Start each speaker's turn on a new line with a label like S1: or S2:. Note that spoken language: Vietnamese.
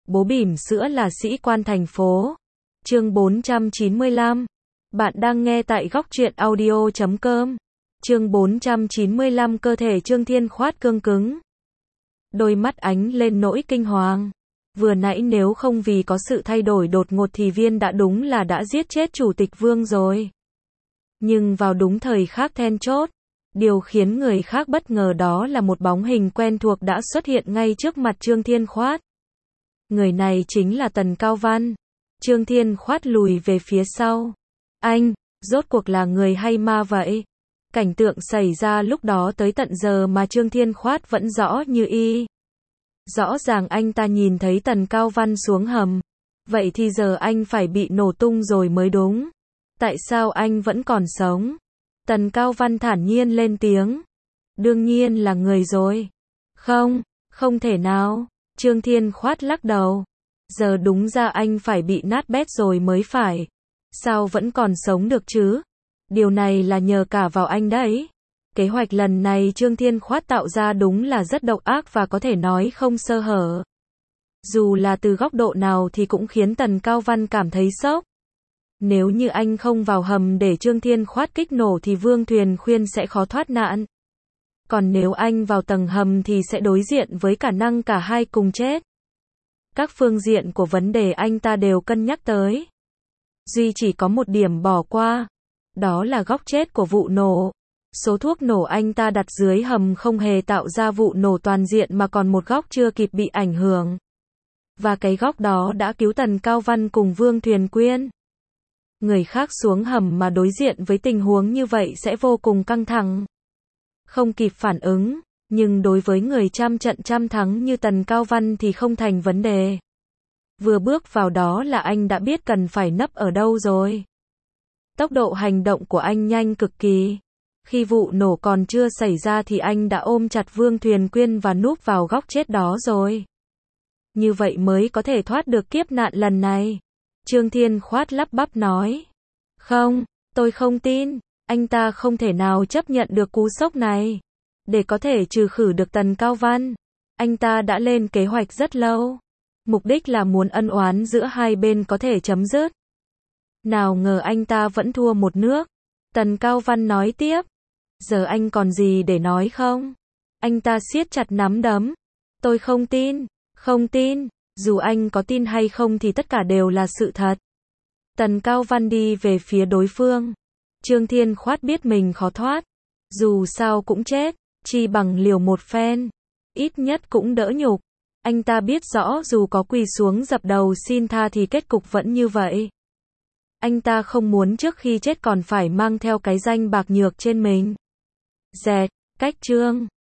S1: bố bỉm sữa là sĩ quan thành phố. Chương 495. Bạn đang nghe tại góc truyện audio.com. Chương 495. Cơ thể Trương Thiên Khoát cương cứng. Đôi mắt ánh lên nỗi kinh hoàng. Vừa nãy nếu không vì có sự thay đổi đột ngột thì Viên đã đúng là đã giết chết Chủ tịch Vương rồi. Nhưng vào đúng thời khắc then chốt, điều khiến người khác bất ngờ đó là một bóng hình quen thuộc đã xuất hiện ngay trước mặt Trương Thiên Khoát. Người này chính là Tần Cao Văn. Trương Thiên Khoát lùi về phía sau. Anh, rốt cuộc là người hay ma vậy? Cảnh tượng xảy ra lúc đó tới tận giờ mà Trương Thiên Khoát vẫn rõ như y. Rõ ràng anh ta nhìn thấy Tần Cao Văn xuống hầm. Vậy thì giờ anh phải bị nổ tung rồi mới đúng. Tại sao anh vẫn còn sống? Tần Cao Văn thản nhiên lên tiếng. Đương nhiên là người rồi. Không, không thể nào. Trương Thiên Khoát lắc đầu. Giờ đúng ra anh phải bị nát bét rồi mới phải. Sao vẫn còn sống được chứ? Điều này là nhờ cả vào anh đấy. Kế hoạch lần này Trương Thiên Khoát tạo ra đúng là rất độc ác và có thể nói không sơ hở. Dù là từ góc độ nào thì cũng khiến Tần Cao Văn cảm thấy sốc. Nếu như anh không vào hầm để Trương Thiên Khoát kích nổ thì Vương Thuyền Khuyên sẽ khó thoát nạn. Còn nếu anh vào tầng hầm thì sẽ đối diện với khả năng cả hai cùng chết. Các phương diện của vấn đề anh ta đều cân nhắc tới. Duy chỉ có một điểm bỏ qua. Đó là góc chết của vụ nổ. Số thuốc nổ anh ta đặt dưới hầm không hề tạo ra vụ nổ toàn diện mà còn một góc chưa kịp bị ảnh hưởng. Và cái góc đó đã cứu Tần Cao Văn cùng Vương Thuyền Quyên. Người khác xuống hầm mà đối diện với tình huống như vậy sẽ vô cùng căng thẳng. Không kịp phản ứng, nhưng đối với người trăm trận trăm thắng như Tần Cao Văn thì không thành vấn đề. Vừa bước vào đó là anh đã biết cần phải nấp ở đâu rồi. Tốc độ hành động của anh nhanh cực kỳ. Khi vụ nổ còn chưa xảy ra thì anh đã ôm chặt Vương Thuyền Quyên và núp vào góc chết đó rồi. Như vậy mới có thể thoát được kiếp nạn lần này. Trương Thiên Khoát lắp bắp nói. Không, tôi không tin. Anh ta không thể nào chấp nhận được cú sốc này. Để có thể trừ khử được Tần Cao Văn, anh ta đã lên kế hoạch rất lâu. Mục đích là muốn ân oán giữa hai bên có thể chấm dứt. Nào ngờ anh ta vẫn thua một nước. Tần Cao Văn nói tiếp. Giờ anh còn gì để nói không? Anh ta siết chặt nắm đấm. Tôi không tin. Không tin. Dù anh có tin hay không thì tất cả đều là sự thật. Tần Cao Văn đi về phía đối phương. Trương Thiên Khoát biết mình khó thoát. Dù sao cũng chết. Chi bằng liều một phen. Ít nhất cũng đỡ nhục. Anh ta biết rõ dù có quỳ xuống dập đầu xin tha thì kết cục vẫn như vậy. Anh ta không muốn trước khi chết còn phải mang theo cái danh bạc nhược trên mình. Dẹt, cách chương.